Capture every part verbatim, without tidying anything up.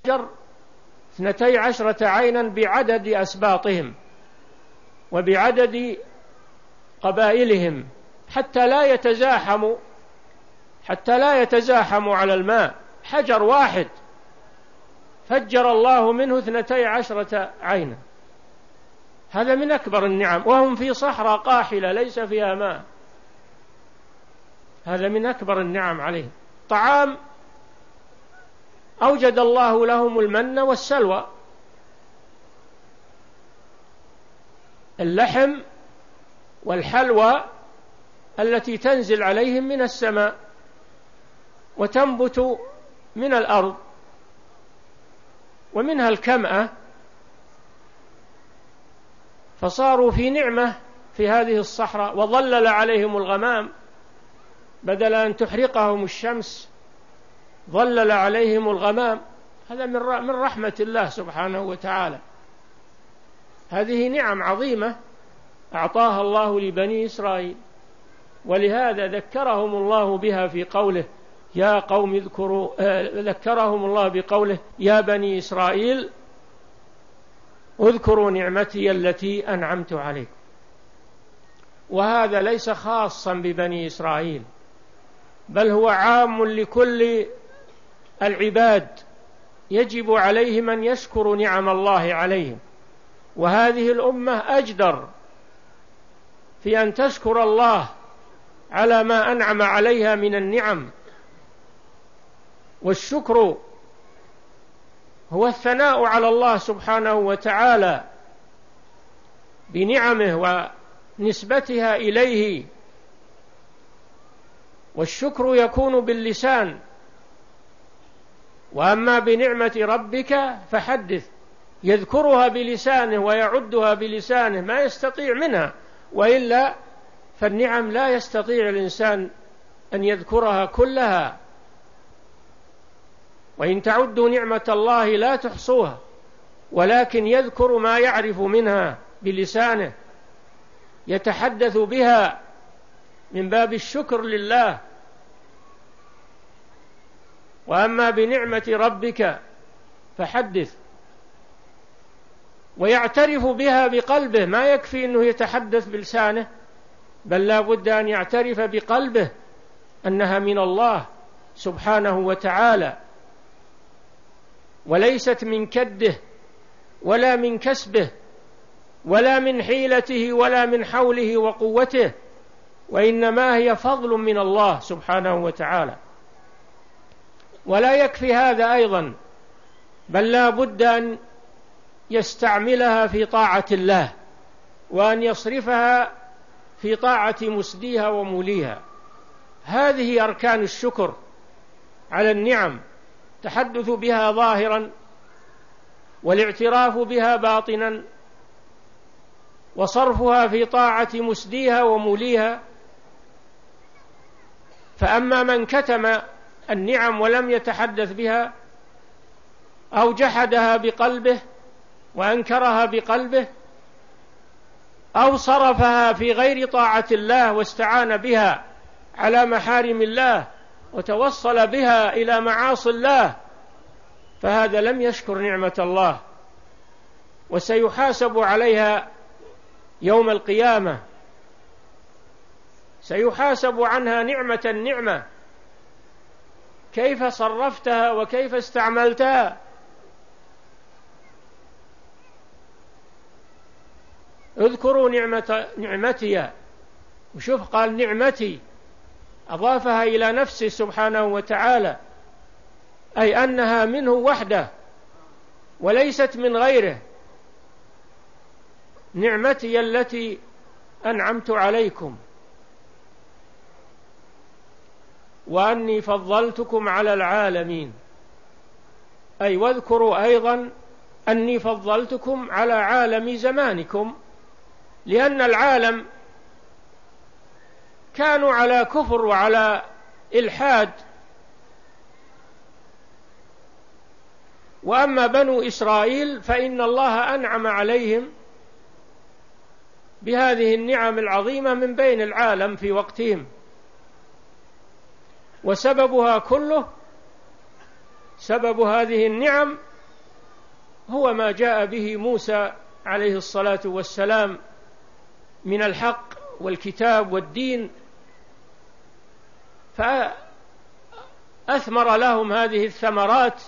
فجر اثنتي عشرة عينا بعدد أسباطهم وبعدد قبائلهم حتى لا يتزاحموا حتى لا يتزاحموا على الماء. حجر واحد فجر الله منه اثنتي عشرة عينا. هذا من أكبر النعم، وهم في صحراء قاحلة ليس فيها ماء. هذا من أكبر النعم عليهم. طعام أوجد الله لهم المن والسلوى، اللحم والحلوى التي تنزل عليهم من السماء وتنبت من الأرض، ومنها الكمأة، فصاروا في نعمة في هذه الصحراء. وظلل عليهم الغمام بدل أن تحرقهم الشمس، ظلل عليهم الغمام. هذا من رحمة الله سبحانه وتعالى. هذه نعم عظيمة أعطاها الله لبني إسرائيل، ولهذا ذكرهم الله بها في قوله يا قوم اذكروا ذكرهم الله بقوله يا بني إسرائيل اذكروا نعمتي التي أنعمت عليكم. وهذا ليس خاصا ببني إسرائيل، بل هو عام لكل العباد، يجب عليهم أن يشكروا نعم الله عليهم. وهذه الأمة أجدر في أن تشكر الله على ما أنعم عليها من النعم. والشكر هو الثناء على الله سبحانه وتعالى بنعمه ونسبتها إليه. والشكر يكون باللسان، وأما بنعمة ربك فحدث. يذكرها بلسانه ويعدها بلسانه، ما يستطيع منها، وإلا فالنعم لا يستطيع الإنسان أن يذكرها كلها. وإن تعدوا نعمة الله لا تحصوها، ولكن يذكر ما يعرف منها بلسانه، يتحدث بها من باب الشكر لله. وأما بنعمة ربك فحدث، ويعترف بها بقلبه. ما يكفي أنه يتحدث بلسانه، بل لا بد أن يعترف بقلبه أنها من الله سبحانه وتعالى، وليست من كده ولا من كسبه ولا من حيلته ولا من حوله وقوته، وإنما هي فضل من الله سبحانه وتعالى. ولا يكفي هذا أيضا، بل لا بد أن يستعملها في طاعة الله، وأن يصرفها في طاعة مسديها وموليها. هذه أركان الشكر على النعم، تحدث بها ظاهرا، والاعتراف بها باطنا، وصرفها في طاعة مسديها وموليها. فأما من كتم النعم ولم يتحدث بها، أو جحدها بقلبه وأنكرها بقلبه، أو صرفها في غير طاعة الله واستعان بها على محارم الله وتوصل بها إلى معاصي الله، فهذا لم يشكر نعمة الله، وسيحاسب عليها يوم القيامة. سيحاسب عنها نعمة النعمة، كيف صرفتها وكيف استعملتها. اذكروا نعمة نعمتي، وشوف قال نعمتي، أضافها إلى نفسه سبحانه وتعالى، أي أنها منه وحده وليست من غيره. نعمتي التي أنعمت عليكم، وأني فضلتكم على العالمين. أي واذكروا أيضا أني فضلتكم على عالم زمانكم، لأن العالم كانوا على كفر وعلى إلحاد. وأما بنو إسرائيل فإن الله أنعم عليهم بهذه النعم العظيمة من بين العالم في وقتهم، وسببها كله، سبب هذه النعم هو ما جاء به موسى عليه الصلاة والسلام من الحق والكتاب والدين، فأثمر لهم هذه الثمرات،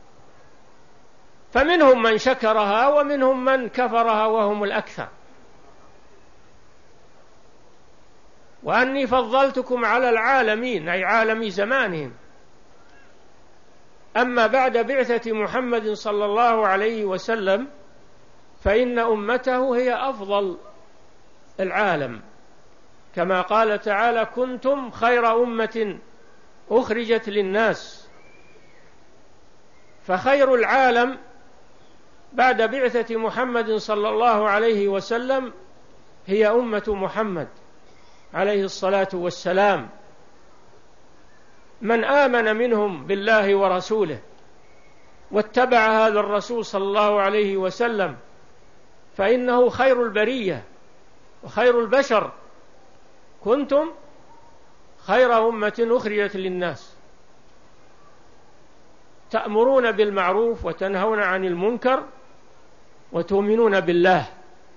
فمنهم من شكرها ومنهم من كفرها وهم الأكثر. وأني فضلتكم على العالمين، أي عالم زمانهم. أما بعد بعثة محمد صلى الله عليه وسلم فإن أمته هي أفضل العالم، كما قال تعالى: كنتم خير أمة أخرجت للناس. فخير العالم بعد بعثة محمد صلى الله عليه وسلم هي أمة محمد عليه الصلاة والسلام، من آمن منهم بالله ورسوله واتبع هذا الرسول صلى الله عليه وسلم فإنه خير البرية وخير البشر. كنتم خير أمة أخرجت للناس تأمرون بالمعروف وتنهون عن المنكر وتؤمنون بالله.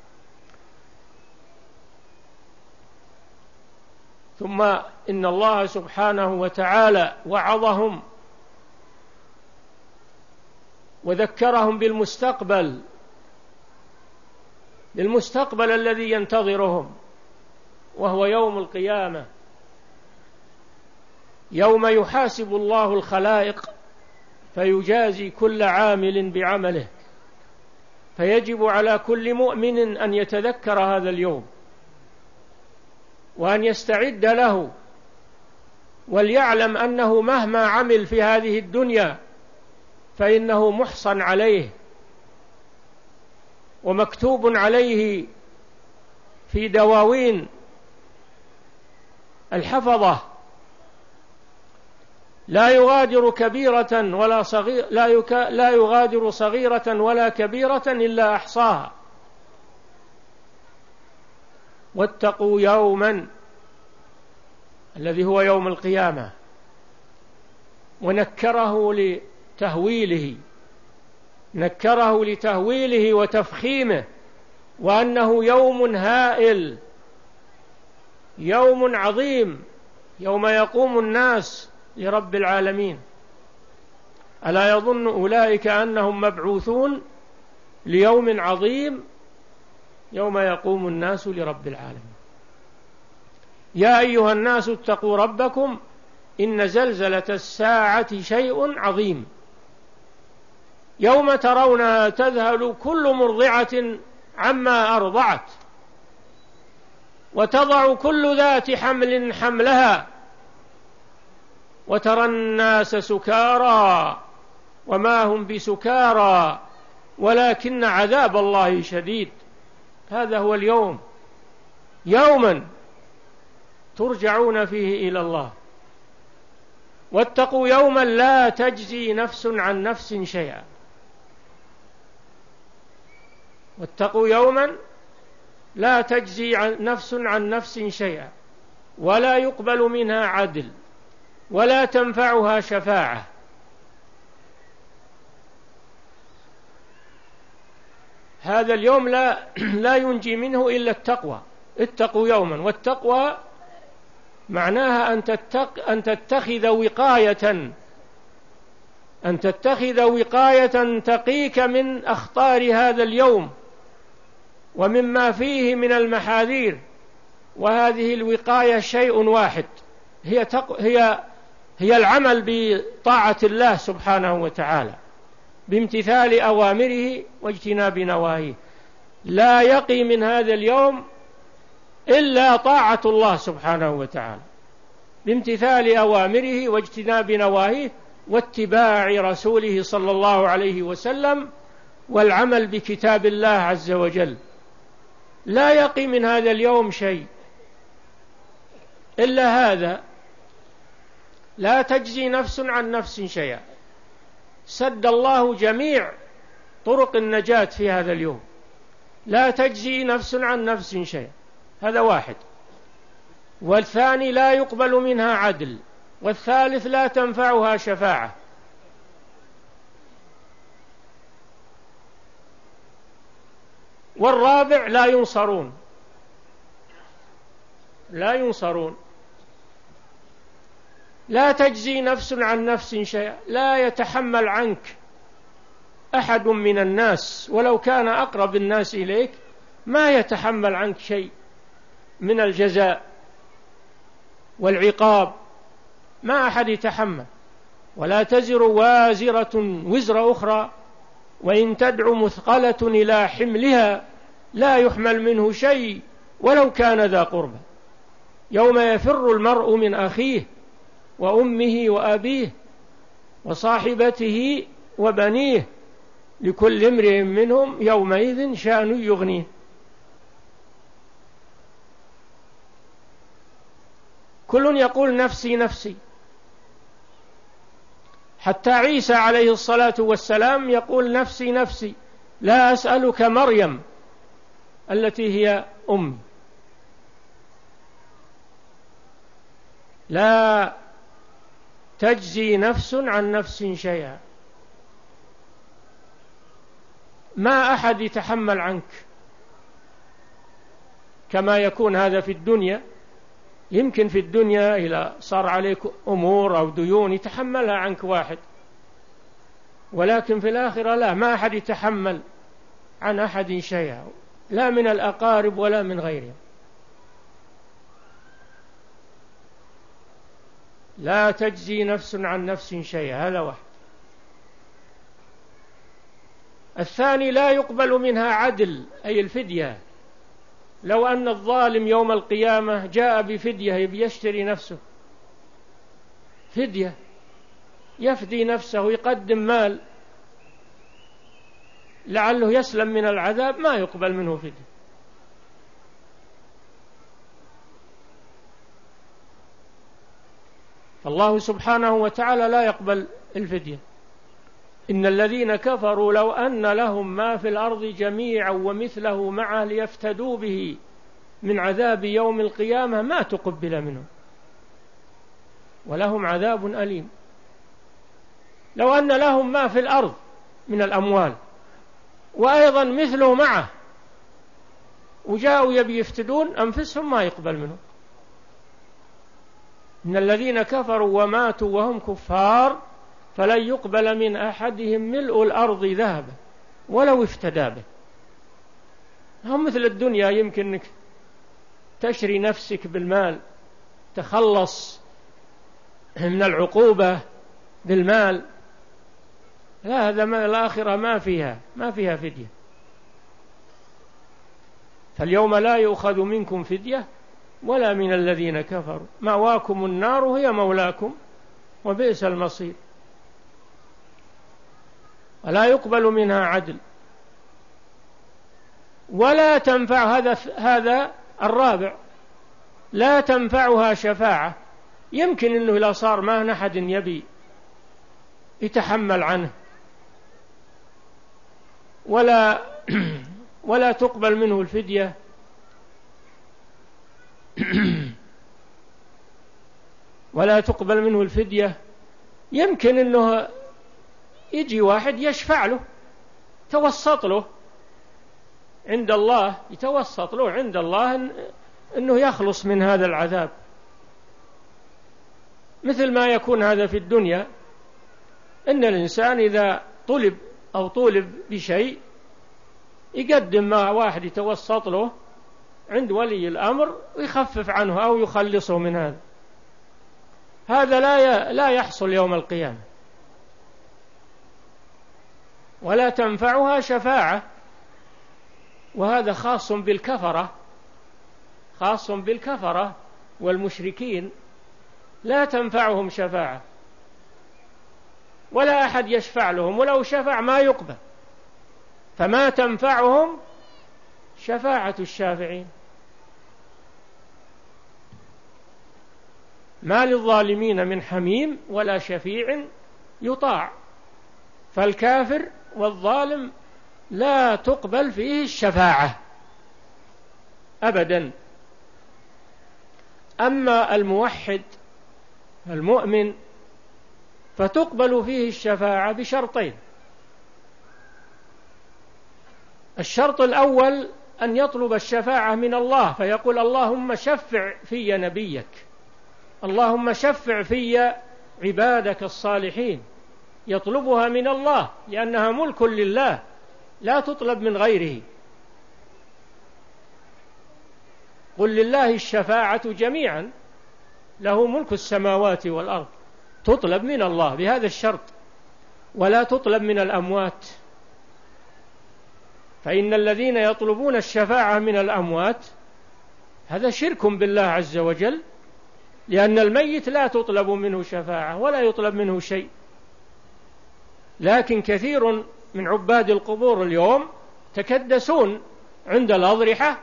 ثم إن الله سبحانه وتعالى وعظهم وذكرهم بالمستقبل، بالمستقبل الذي ينتظرهم، وهو يوم القيامة، يوم يحاسب الله الخلائق فيجازي كل عامل بعمله. فيجب على كل مؤمن أن يتذكر هذا اليوم وأن يستعد له، وليعلم أنه مهما عمل في هذه الدنيا فإنه محصن عليه ومكتوب عليه في دواوين الحفظة، لا يغادر كبيرة ولا صغير لا, يك... لا يغادر صغيرة ولا كبيرة إلا أحصاها. واتقوا يوما الذي هو يوم القيامة، ونكره لتهويله نكره لتهويله وتفخيمه، وأنه يوم هائل، يوم عظيم، يوم يقوم الناس لرب العالمين. ألا يظن أولئك أنهم مبعوثون ليوم عظيم يوم يقوم الناس لرب العالمين. يا أيها الناس اتقوا ربكم إن زلزلة الساعة شيء عظيم، يوم ترونها تذهل كل مرضعة عما أرضعت وتضع كل ذات حمل حملها وترى الناس سكارى وما هم بسكارى ولكن عذاب الله شديد. هذا هو اليوم، يوما ترجعون فيه إلى الله. واتقوا يوما لا تجزي نفس عن نفس شيئا، واتقوا يوما لا تجزي نفس عن نفس شيئا ولا يقبل منها عدل ولا تنفعها شفاعة. هذا اليوم لا, لا ينجي منه إلا التقوى. اتقوا يوما، والتقوى معناها أن, تتق أن تتخذ وقاية أن تتخذ وقاية تقيك من أخطار هذا اليوم ومما فيه من المحاذير. وهذه الوقاية شيء واحد، هي, تق... هي... هي العمل بطاعة الله سبحانه وتعالى بامتثال أوامره واجتناب نواهيه. لا يقي من هذا اليوم إلا طاعة الله سبحانه وتعالى بامتثال أوامره واجتناب نواهيه واتباع رسوله صلى الله عليه وسلم والعمل بكتاب الله عز وجل. لا يقي من هذا اليوم شيء إلا هذا. لا تجزي نفس عن نفس شيئا. سد الله جميع طرق النجاة في هذا اليوم. لا تجزي نفس عن نفس شيئا، هذا واحد. والثاني لا يقبل منها عدل، والثالث لا تنفعها شفاعة. والرابع لا ينصرون، لا ينصرون. لا تجزي نفس عن نفس شيئا، لا يتحمل عنك أحد من الناس ولو كان أقرب الناس إليك، ما يتحمل عنك شيء من الجزاء والعقاب، ما أحد يتحمل. ولا تزر وازرة وزر أخرى، وإن تدع مثقلة إلى حملها لا يحمل منه شيء ولو كان ذا قربى. يوم يفر المرء من أخيه وأمه وأبيه وصاحبته وبنيه لكل امرئ منهم يومئذ شأن يغنيه. كل يقول نفسي نفسي، حتى عيسى عليه الصلاة والسلام يقول نفسي نفسي، لا أسألك مريم التي هي أمي. لا تجزي نفس عن نفس شيئا، ما أحد يتحمل عنك كما يكون هذا في الدنيا. يمكن في الدنيا إذا صار عليك أمور أو ديون يتحملها عنك واحد، ولكن في الآخرة لا، ما أحد يتحمل عن أحد شيئا، لا من الأقارب ولا من غيرهم. لا تجزي نفس عن نفس شيئا، هذا واحد. الثاني لا يقبل منها عدل، أي الفدية. لو أن الظالم يوم القيامة جاء بفدية يشتري نفسه، فدية يفدي نفسه، يقدم مال لعله يسلم من العذاب، ما يقبل منه فدية. فالله سبحانه وتعالى لا يقبل الفدية. إن الذين كفروا لو أن لهم ما في الأرض جميعا ومثله معه ليفتدوا به من عذاب يوم القيامة ما تقبل منهم ولهم عذاب أليم. لو أن لهم ما في الأرض من الأموال وأيضا مثله معه وجاءوا يبي يفتدون أنفسهم ما يقبل منهم. إن الذين كفروا وماتوا وهم كفار فلن يقبل من أحدهم ملء الأرض ذهبا ولو افتدى به. هم مثل الدنيا، يمكنك تشري نفسك بالمال، تخلص من العقوبة بالمال. لا، هذا ما الآخرة ما فيها ما فيها فدية. فاليوم لا يؤخذ منكم فدية ولا من الذين كفروا، مأواكم النار هي مولاكم وبئس المصير. ولا يقبل منها عدل ولا تنفع. هذا هذا الرابع، لا تنفعها شفاعة. يمكن أنه لا صار ما أحد يبي يتحمل عنه ولا ولا تقبل منه الفدية ولا تقبل منه الفدية. يمكن أنه يجي واحد يشفع له، توسط له عند الله، يتوسط له عند الله أنه يخلص من هذا العذاب، مثل ما يكون هذا في الدنيا. إن الإنسان إذا طلب أو طولب بشيء يقدم مع واحد يتوسط له عند ولي الأمر ويخفف عنه أو يخلصه من هذا. هذا لا لا يحصل يوم القيامة. ولا تنفعها شفاعة، وهذا خاص بالكفرة، خاص بالكفرة والمشركين. لا تنفعهم شفاعة ولا أحد يشفع لهم، ولو شفع ما يقبل، فما تنفعهم شفاعة الشافعين. ما للظالمين من حميم ولا شفيع يطاع. فالكافر والظالم لا تقبل فيه الشفاعة أبدا. أما الموحد المؤمن فتقبل فيه الشفاعة بشرطين: الشرط الأول أن يطلب الشفاعة من الله، فيقول اللهم شفع في نبيك، اللهم شفع في عبادك الصالحين، يطلبها من الله لأنها ملك لله لا تطلب من غيره. قل لله الشفاعة جميعا، له ملك السماوات والأرض، تطلب من الله بهذا الشرط، ولا تطلب من الأموات، فإن الذين يطلبون الشفاعة من الأموات هذا شرك بالله عز وجل، لأن الميت لا تطلب منه شفاعة ولا يطلب منه شيء. لكن كثير من عباد القبور اليوم تكدسون عند الأضرحة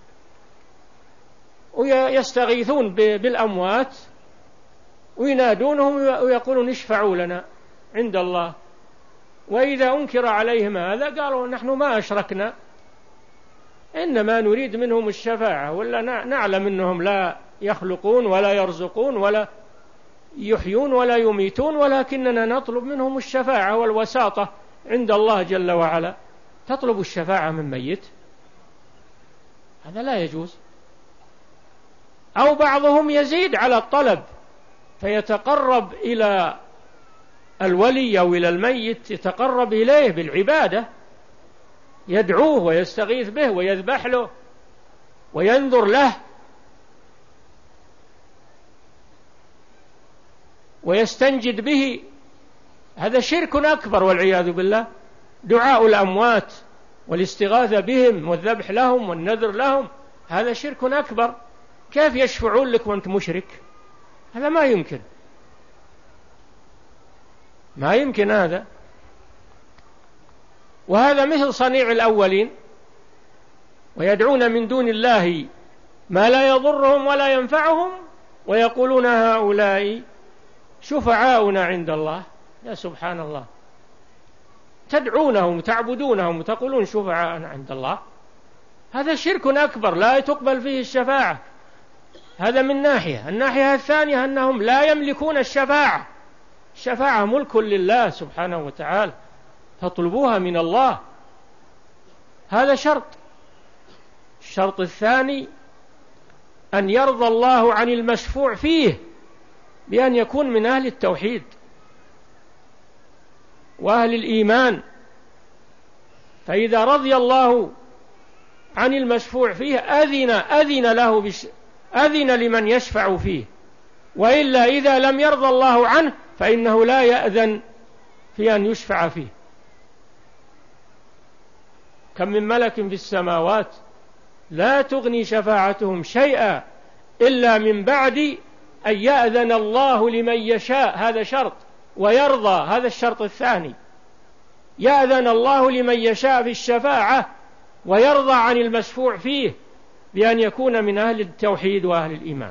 ويستغيثون بالأموات وينادونهم ويقولون اشفعوا لنا عند الله، وإذا أنكر عليهم هذا قالوا نحن ما أشركنا، إنما نريد منهم الشفاعة، ولا نعلم أنهم لا يخلقون ولا يرزقون ولا يحيون ولا يميتون، ولكننا نطلب منهم الشفاعة والوساطة عند الله جل وعلا. تطلب الشفاعة من ميت؟ هذا لا يجوز. أو بعضهم يزيد على الطلب فيتقرب إلى الولي أو إلى الميت، يتقرب إليه بالعبادة، يدعوه ويستغيث به ويذبح له وينذر له ويستنجد به. هذا شرك أكبر والعياذ بالله. دعاء الأموات والاستغاثة بهم والذبح لهم والنذر لهم هذا شرك أكبر. كيف يشفعون لك وأنت مشرك؟ هذا ما يمكن، ما يمكن هذا. وهذا مثل صنيع الأولين، ويدعون من دون الله ما لا يضرهم ولا ينفعهم ويقولون هؤلاء شفعاؤنا عند الله. يا سبحان الله، تدعونهم تعبدونهم وتقولون شفعاؤنا عند الله. هذا شرك أكبر لا تقبل فيه الشفاعة. هذا من ناحية. الناحية الثانية أنهم لا يملكون الشفاعة، الشفاعة ملك لله سبحانه وتعالى، فاطلبوها من الله. هذا شرط. الشرط الثاني أن يرضى الله عن المشفوع فيه بأن يكون من أهل التوحيد وأهل الإيمان، فإذا رضي الله عن المشفوع فيه أذن أذن له بش أذن لمن يشفع فيه، وإلا إذا لم يرضى الله عنه فإنه لا يأذن في أن يشفع فيه. كم من ملك في السماوات لا تغني شفاعتهم شيئا إلا من بعد أن يأذن الله لمن يشاء، هذا شرط، ويرضى، هذا الشرط الثاني. يأذن الله لمن يشاء في الشفاعة ويرضى عن المشفوع فيه بأن يكون من أهل التوحيد وأهل الإيمان.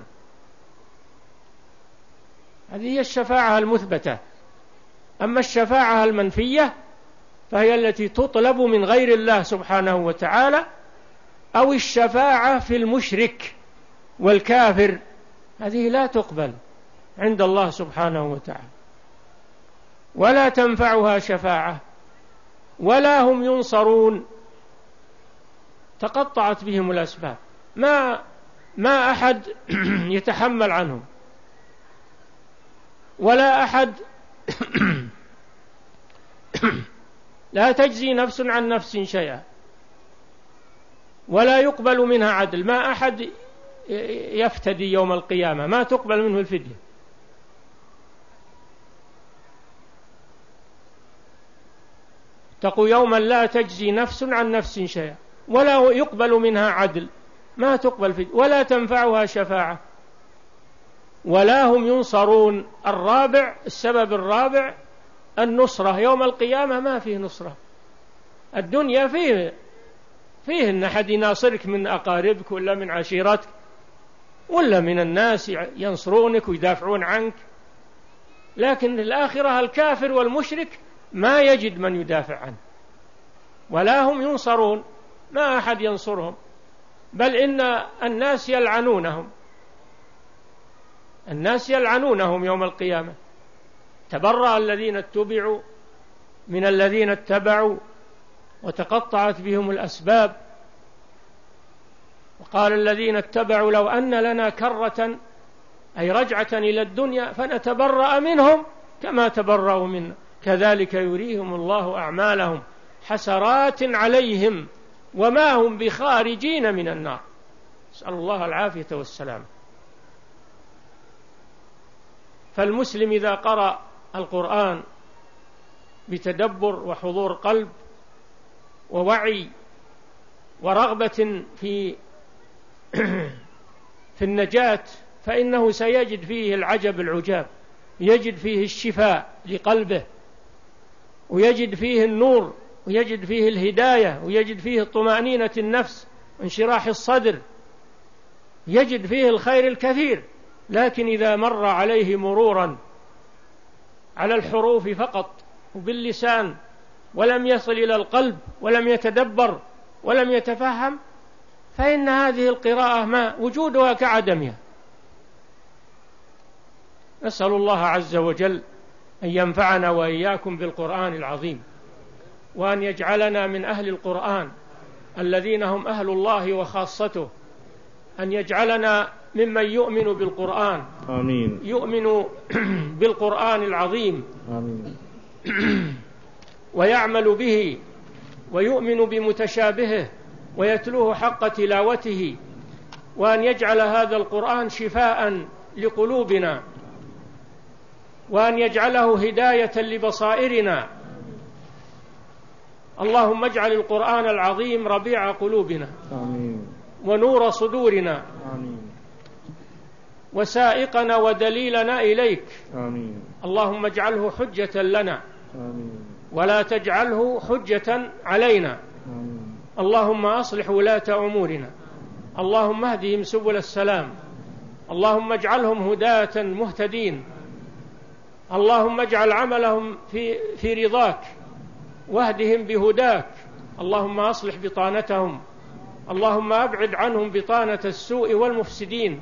هذه هي الشفاعة المثبتة. أما الشفاعة المنفية فهي التي تطلب من غير الله سبحانه وتعالى، أو الشفاعة في المشرك والكافر، هذه لا تقبل عند الله سبحانه وتعالى، ولا تنفعها شفاعة ولا هم ينصرون. تقطعت بهم الأسباب، ما ما أحد يتحمل عنهم، ولا أحد لا تجزي نفس عن نفس شيئا، ولا يقبل منها عدل. ما أحد يفتدي يوم القيامة، ما تقبل منه الفدية. اتقوا يوما لا تجزي نفس عن نفس شيئا ولا يقبل منها عدل، ما تقبل فدية ولا تنفعها شفاعة ولا هم ينصرون. الرابع، السبب الرابع النصرة. يوم القيامة ما فيه نصرة. الدنيا فيه فيه أن أحد يناصرك من أقاربك ولا من عشيرتك ولا من الناس ينصرونك ويدافعون عنك، لكن الآخرة الكافر والمشرك ما يجد من يدافع عنه ولا هم ينصرون، ما أحد ينصرهم، بل إن الناس يلعنونهم، الناس يلعنونهم يوم القيامة. تبرأ الذين اتبعوا من الذين اتبعوا وتقطعت بهم الأسباب. وقال الذين اتبعوا لو أن لنا كرة أي رجعة إلى الدنيا فنتبرأ منهم كما تبرأوا منا كذلك يريهم الله أعمالهم حسرات عليهم وما هم بخارجين من النار. نسأل الله العافية والسلام. فالمسلم إذا قرأ القرآن بتدبر وحضور قلب ووعي ورغبة في في النجاة فإنه سيجد فيه العجب العجاب، يجد فيه الشفاء لقلبه، ويجد فيه النور، ويجد فيه الهداية، ويجد فيه طمأنينة النفس وانشراح الصدر، يجد فيه الخير الكثير. لكن إذا مر عليه مرورا على الحروف فقط وباللسان ولم يصل إلى القلب ولم يتدبر ولم يتفهم فإن هذه القراءة ما وجودها كعدمها. نسأل الله عز وجل أن ينفعنا وإياكم بالقرآن العظيم، وأن يجعلنا من أهل القرآن الذين هم أهل الله وخاصته، أن يجعلنا ممن يؤمن بالقرآن. آمين. يؤمن بالقرآن العظيم. آمين. ويعمل به ويؤمن بمتشابهه ويتلوه حق تلاوته، وأن يجعل هذا القرآن شفاء لقلوبنا، وأن يجعله هداية لبصائرنا. اللهم اجعل القرآن العظيم ربيع قلوبنا. آمين. ونور صدورنا. آمين. وسائقنا ودليلنا إليك. آمين. اللهم اجعله حجة لنا. آمين. ولا تجعله حجة علينا. آمين. اللهم أصلح ولاة أمورنا. اللهم اهدهم سبل السلام. اللهم اجعلهم هداة مهتدين. اللهم اجعل عملهم في, في رضاك واهدهم بهداك. اللهم أصلح بطانتهم. اللهم أبعد عنهم بطانة السوء والمفسدين.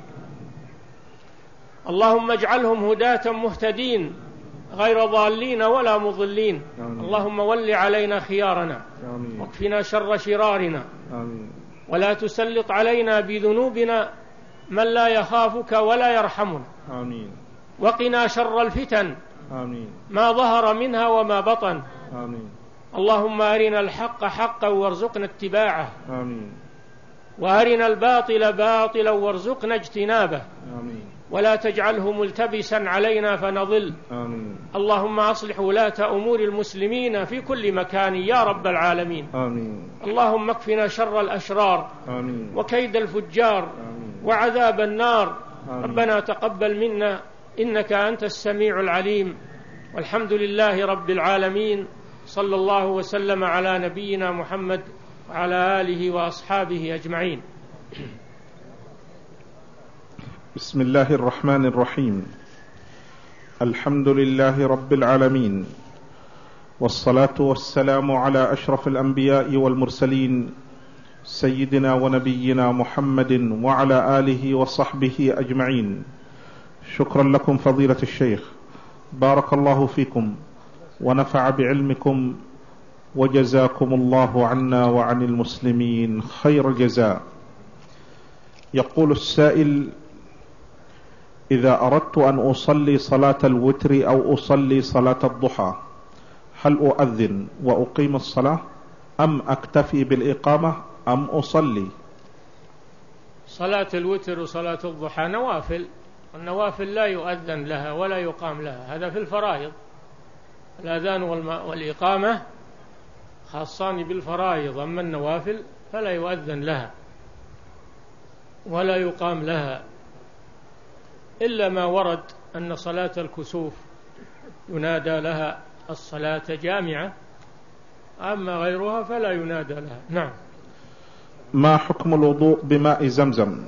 اللهم اجعلهم هداة مهتدين غير ضالين ولا مضلين. آمين. اللهم ول علينا خيارنا. آمين. واكفنا شر شرارنا. آمين. ولا تسلط علينا بذنوبنا من لا يخافك ولا يرحمنا. آمين. وقنا شر الفتن. آمين. ما ظهر منها وما بطن. آمين. اللهم أرنا الحق حقا وارزقنا اتباعه. آمين. وأرنا الباطل باطلا وارزقنا اجتنابه. آمين. ولا تجعله ملتبسا علينا فنضل. آمين. اللهم أصلح ولاة أمور المسلمين في كل مكان يا رب العالمين. آمين. اللهم اكفنا شر الأشرار. آمين. وكيد الفجار. آمين. وعذاب النار. آمين. ربنا تقبل منا إنك أنت السميع العليم، والحمد لله رب العالمين. صلى الله وسلم على نبينا محمد وعلى آله وأصحابه أجمعين. بسم الله الرحمن الرحيم. الحمد لله رب العالمين، والصلاة والسلام على أشرف الأنبياء والمرسلين سيدنا ونبينا محمد وعلى آله وصحبه أجمعين. شكرا لكم فضيلة الشيخ، بارك الله فيكم ونفع بعلمكم، وجزاكم الله عنا وعن المسلمين خير الجزاء. يقول السائل: إذا أردت أن أصلي صلاة الوتر أو أصلي صلاة الضحى هل أؤذن وأقيم الصلاة أم أكتفي بالإقامة أم أصلي؟ صلاة الوتر وصلاة الضحى نوافل، والنوافل لا يؤذن لها ولا يقام لها، هذا في الفرائض. الأذان والإقامة خاصان بالفرائض، أما النوافل فلا يؤذن لها ولا يقام لها، إلا ما ورد أن صلاة الكسوف ينادى لها الصلاة جامعة، أما غيرها فلا ينادى لها. نعم. ما حكم الوضوء بماء زمزم؟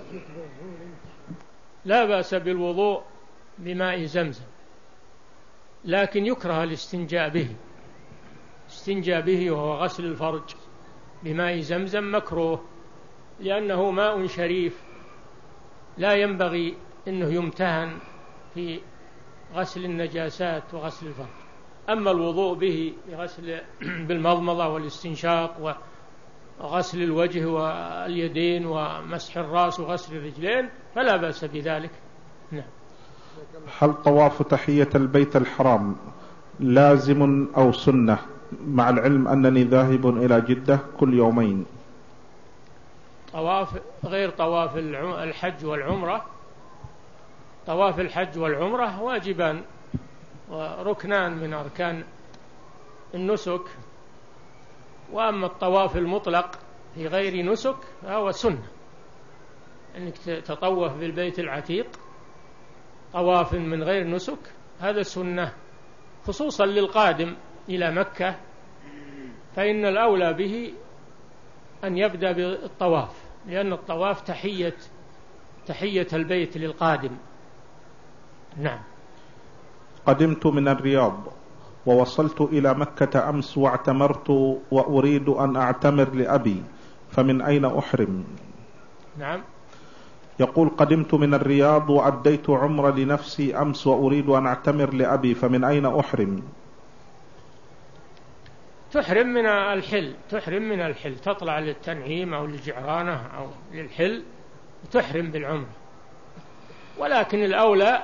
لا بأس بالوضوء بماء زمزم، لكن يكره الاستنجاء به. استنجاء به وهو غسل الفرج بماء زمزم مكروه، لأنه ماء شريف لا ينبغي أنه يمتهن في غسل النجاسات وغسل الفرج. أما الوضوء به بغسل بالمضمضة والاستنشاق وغسل الوجه واليدين ومسح الرأس وغسل الرجلين فلا بأس بذلك. نعم. هل طواف تحية البيت الحرام لازم أو سنة، مع العلم أنني ذاهب إلى جدة كل يومين؟ طواف غير طواف الحج والعمرة. طواف الحج والعمرة واجبان وركنان من أركان النسك، وأما الطواف المطلق في غير نسك فهو سنة، أنك تطوف بالبيت العتيق طواف من غير نسك، هذا سنة خصوصا للقادم إلى مكة، فإن الأولى به أن يبدأ بالطواف، لأن الطواف تحية تحية البيت للقادم. نعم. قدمت من الرياض ووصلت إلى مكة أمس واعتمرت وأريد أن أعتمر لأبي، فمن أين أحرم؟ نعم. يقول قدمت من الرياض وأديت عمرة لنفسي أمس وأريد أن أعتمر لأبي، فمن أين أحرم؟ تحرم من الحل، تحرم من الحل، تطلع للتنعيم أو للجعرانة أو للحل تحرم بالعمرة، ولكن الأولى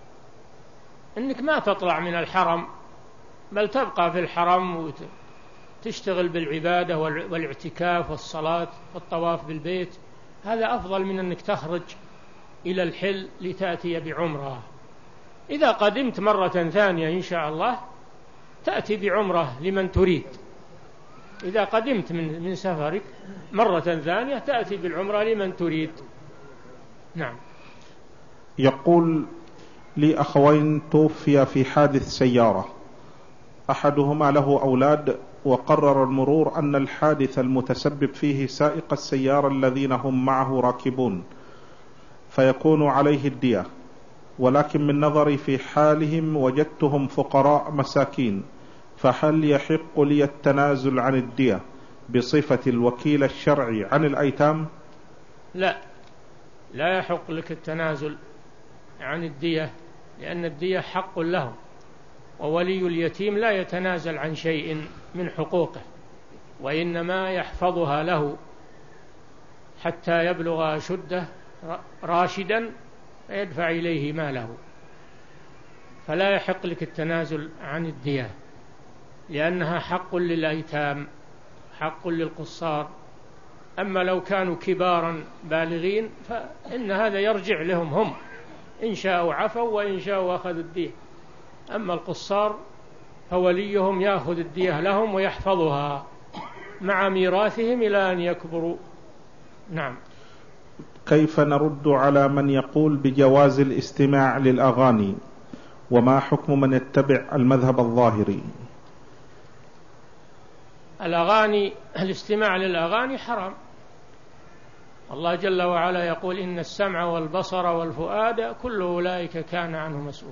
أنك ما تطلع من الحرم بل تبقى في الحرم وتشتغل بالعبادة والاعتكاف والصلاة والطواف بالبيت، هذا أفضل من أنك تخرج إلى الحل لتأتي بعمرة. إذا قدمت مرة ثانية إن شاء الله تأتي بعمرة لمن تريد، إذا قدمت من من سفرك مرة ثانية تأتي بالعمرة لمن تريد. نعم. يقول لي أخوين توفي في حادث سيارة، أحدهما له أولاد، وقرر المرور أن الحادث المتسبب فيه سائق السيارة الذين هم معه راكبون، فيكون عليه الدية، ولكن من نظري في حالهم وجدتهم فقراء مساكين، فهل يحق لي التنازل عن الدية بصفة الوكيل الشرعي عن الأيتام؟ لا، لا يحق لك التنازل عن الدية، لأن الدية حق لهم، وولي اليتيم لا يتنازل عن شيء من حقوقه، وإنما يحفظها له حتى يبلغ أشده راشدا فيدفع إليه ماله، فلا يحق لك التنازل عن الدية، لأنها حق للأيتام، حق للقصار. أما لو كانوا كبارا بالغين فإن هذا يرجع لهم هم، إن شاءوا عفوا وإن شاءوا أخذوا الدية. أما القصار فوليهم يأخذ الدية لهم ويحفظها مع ميراثهم إلى أن يكبروا. نعم. كيف نرد على من يقول بجواز الاستماع للأغاني، وما حكم من يتبع المذهب الظاهري؟ الأغاني، الاستماع للأغاني حرام. الله جل وعلا يقول إن السمع والبصر والفؤاد كل أولئك كان عنه مسؤول.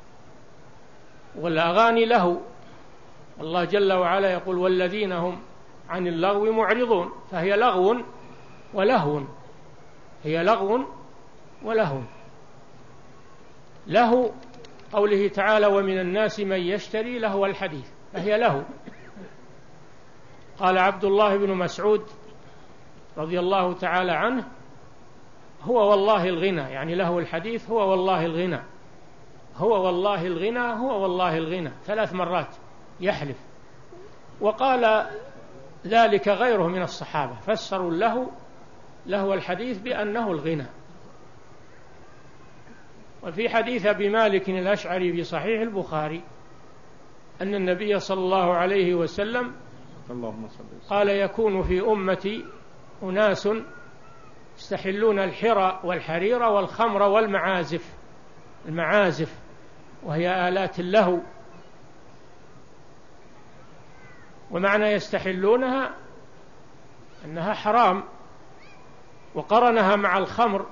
والأغاني له، الله جل وعلا يقول والذين هم عن اللغو معرضون، فهي لغو ولهو، هي لغو ولهو. له قوله تعالى ومن الناس من يشتري لهو الحديث، فهي له. قال عبد الله بن مسعود رضي الله تعالى عنه هو والله الغنى، يعني له الحديث هو والله الغنى، هو والله الغنى، هو والله الغنى، ثلاث مرات يحلف. وقال ذلك غيره من الصحابة، فسروا له له الحديث بأنه الغنى. وفي حديث أبي مالك الأشعري في صحيح البخاري أن النبي صلى الله عليه وسلم قال يكون في أمتي أناس يستحلون الحرى والحرير والخمر والمعازف، المعازف وهي آلات اللهو، ومعنى يستحلونها أنها حرام، وقرنها مع الخمر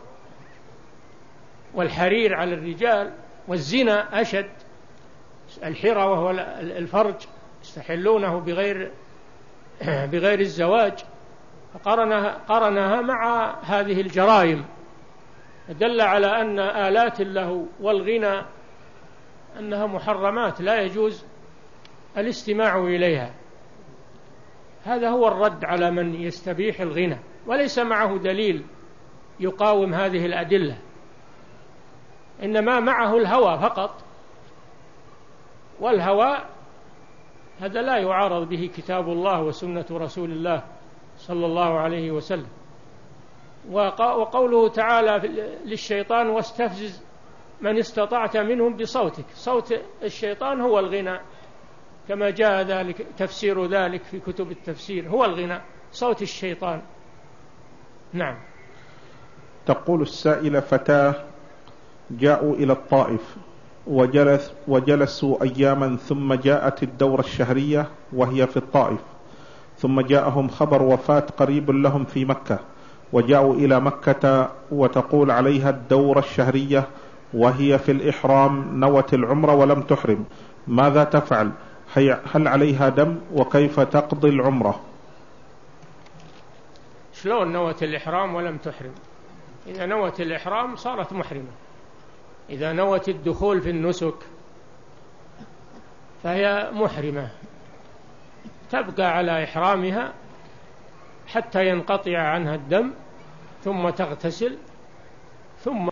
والحرير على الرجال، والزنا أشد، الحرى وهو الفرج يستحلونه بغير بغير الزواج، فقرنها قرنها مع هذه الجرائم، دل على أن آلات اللهو والغنى أنها محرمات لا يجوز الاستماع إليها. هذا هو الرد على من يستبيح الغنى وليس معه دليل يقاوم هذه الأدلة، إنما معه الهوى فقط، والهوى هذا لا يعارض به كتاب الله وسنة رسول الله صلى الله عليه وسلم. وقوله تعالى للشيطان واستفزز من استطعت منهم بصوتك، صوت الشيطان هو الغنى كما جاء ذلك تفسير ذلك في كتب التفسير، هو الغنى صوت الشيطان. نعم. تقول السائلة: فتاة جاءوا إلى الطائف وجلس وجلسوا أياما، ثم جاءت الدورة الشهرية وهي في الطائف، ثم جاءهم خبر وفاة قريب لهم في مكة، وجاءوا إلى مكة وتقول عليها الدورة الشهرية وهي في الإحرام نوت العمرة ولم تحرم، ماذا تفعل؟ هل عليها دم؟ وكيف تقضي العمرة؟ شلون نوت الإحرام ولم تحرم؟ إذا نوت الإحرام صارت محرمة، إذا نوت الدخول في النسك فهي محرمة، تبقى على إحرامها حتى ينقطع عنها الدم، ثم تغتسل، ثم